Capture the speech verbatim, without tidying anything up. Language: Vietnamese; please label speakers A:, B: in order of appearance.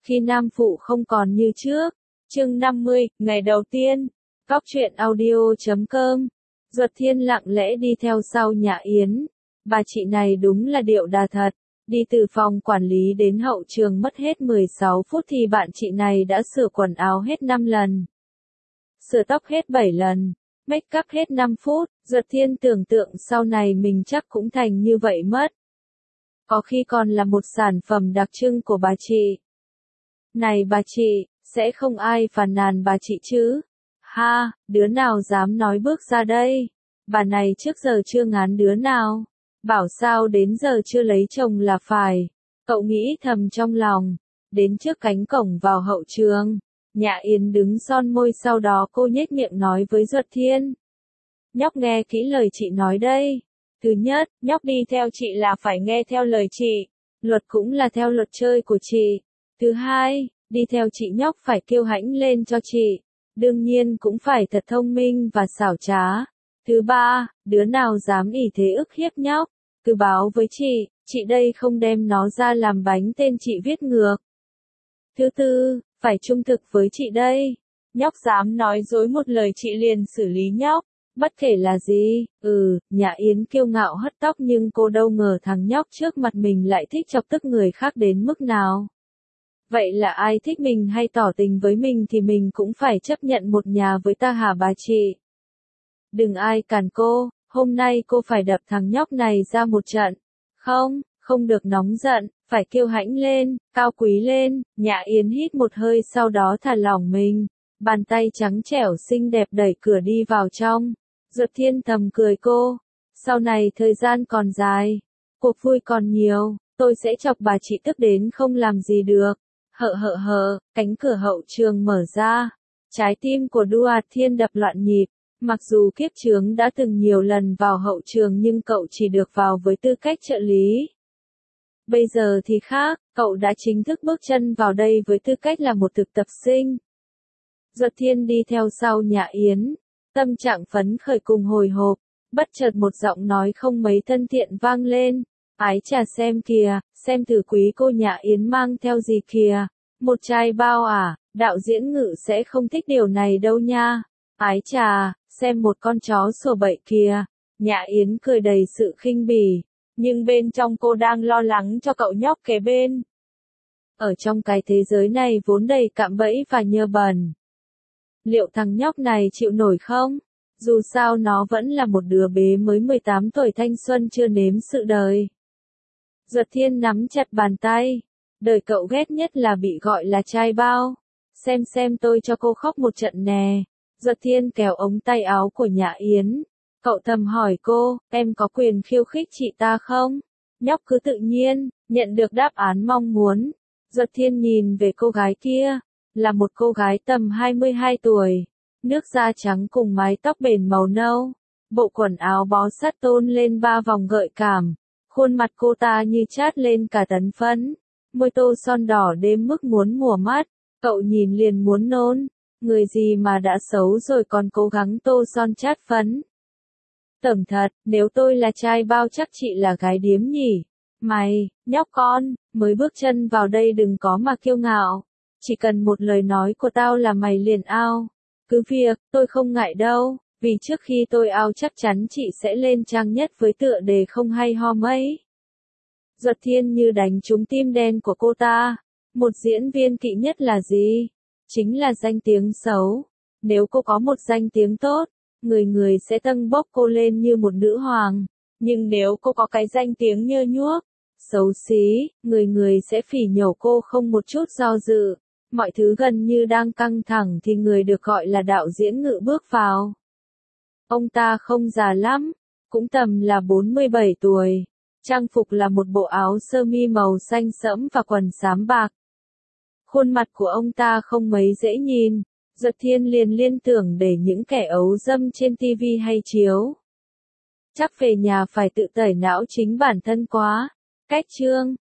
A: Khi nam phụ không còn như trước. Chương năm mươi, ngày đầu tiên. Cóc truyện audio chấm com. Duật Thiên lặng lẽ đi theo sau Nhã Yến. Bà chị này đúng là điệu đà thật. Đi từ phòng quản lý đến hậu trường mất hết mười sáu phút thì bạn chị này đã sửa quần áo hết năm lần. Sửa tóc hết bảy lần. Make up hết năm phút. Duật Thiên tưởng tượng sau này mình chắc cũng thành như vậy mất. Có khi còn là một sản phẩm đặc trưng của bà chị. Này bà chị, sẽ không ai phàn nàn bà chị chứ? Ha, đứa nào dám nói bước ra đây? Bà này trước giờ chưa ngán đứa nào. Bảo sao đến giờ chưa lấy chồng là phải. Cậu nghĩ thầm trong lòng. Đến trước cánh cổng vào hậu trường. Nhã Yến đứng son môi, sau đó cô nhếch miệng nói với Duật Thiên. Nhóc nghe kỹ lời chị nói đây. Thứ nhất, nhóc đi theo chị là phải nghe theo lời chị. Luật cũng là theo luật chơi của chị. Thứ hai, đi theo chị nhóc phải kiêu hãnh lên cho chị. Đương nhiên cũng phải thật thông minh và xảo trá. Thứ ba, đứa nào dám ỷ thế ức hiếp nhóc, cứ báo với chị, chị đây không đem nó ra làm bánh tên chị viết ngược. Thứ tư, phải trung thực với chị đây. Nhóc dám nói dối một lời chị liền xử lý nhóc. Bất kể là gì, ừ, Nhã Yến kiêu ngạo hất tóc, nhưng cô đâu ngờ thằng nhóc trước mặt mình lại thích chọc tức người khác đến mức nào. Vậy là ai thích mình hay tỏ tình với mình thì mình cũng phải chấp nhận một nhà với ta hả bà chị? Đừng ai cản cô, hôm nay cô phải đập thằng nhóc này ra một trận. Không, không được nóng giận, phải kiêu hãnh lên, cao quý lên. Nhã Yến hít một hơi sau đó thả lỏng mình. Bàn tay trắng trẻo xinh đẹp đẩy cửa đi vào trong. Duật Thiên thầm cười cô. Sau này thời gian còn dài. Cuộc vui còn nhiều. Tôi sẽ chọc bà chị tức đến không làm gì được. Hợ hợ hợ, cánh cửa hậu trường mở ra. Trái tim của Duật Thiên đập loạn nhịp. Mặc dù kiếp chướng đã từng nhiều lần vào hậu trường nhưng cậu chỉ được vào với tư cách trợ lý. Bây giờ thì khác, cậu đã chính thức bước chân vào đây với tư cách là một thực tập sinh. Duật Thiên đi theo sau Nhã Yến, tâm trạng phấn khởi cùng hồi hộp, bất chợt một giọng nói không mấy thân thiện vang lên. Ái chà, xem kìa, xem thử quý cô Nhã Yến mang theo gì kìa. Một chai bao à, đạo diễn Ngự sẽ không thích điều này đâu nha. Ái chà, xem một con chó sủa bậy kìa. Nhã Yến cười đầy sự khinh bỉ, nhưng bên trong cô đang lo lắng cho cậu nhóc kế bên. Ở trong cái thế giới này vốn đầy cạm bẫy và nhơ bẩn. Liệu thằng nhóc này chịu nổi không? Dù sao nó vẫn là một đứa bé mới mười tám tuổi, thanh xuân chưa nếm sự đời. Duật Thiên nắm chặt bàn tay. Đời cậu ghét nhất là bị gọi là trai bao. Xem xem tôi cho cô khóc một trận nè. Duật Thiên kéo ống tay áo của Nhã Yến. Cậu thầm hỏi cô, em có quyền khiêu khích chị ta không? Nhóc cứ tự nhiên, nhận được đáp án mong muốn. Duật Thiên nhìn về cô gái kia. Là một cô gái tầm hai mươi hai tuổi. Nước da trắng cùng mái tóc bền màu nâu. Bộ quần áo bó sát tôn lên ba vòng gợi cảm. Khuôn mặt cô ta như chát lên cả tấn phấn. Môi tô son đỏ đến mức muốn mùa mắt. Cậu nhìn liền muốn nôn. Người gì mà đã xấu rồi còn cố gắng tô son chát phấn. Tẩm thật, nếu tôi là trai bao chắc chị là gái điếm nhỉ. Mày, nhóc con, mới bước chân vào đây đừng có mà kiêu ngạo. Chỉ cần một lời nói của tao là mày liền ao. Cứ việc, tôi không ngại đâu, vì trước khi tôi ao chắc chắn chị sẽ lên trang nhất với tựa đề không hay ho mấy. Duật Thiên như đánh trúng tim đen của cô ta. Một diễn viên kỵ nhất là gì? Chính là danh tiếng xấu. Nếu cô có một danh tiếng tốt, người người sẽ tâng bốc cô lên như một nữ hoàng. Nhưng nếu cô có cái danh tiếng nhơ nhuốc, xấu xí, người người sẽ phỉ nhổ cô không một chút do dự. Mọi thứ gần như đang căng thẳng thì người được gọi là đạo diễn Ngự bước vào. Ông ta không già lắm, cũng tầm là bốn mươi bảy tuổi. Trang phục là một bộ áo sơ mi màu xanh sẫm và quần xám bạc. Khuôn mặt của ông ta không mấy dễ nhìn. Duật Thiên liền liên tưởng để những kẻ ấu dâm trên tivi hay chiếu. Chắc về nhà phải tự tẩy não chính bản thân quá. Cách chương,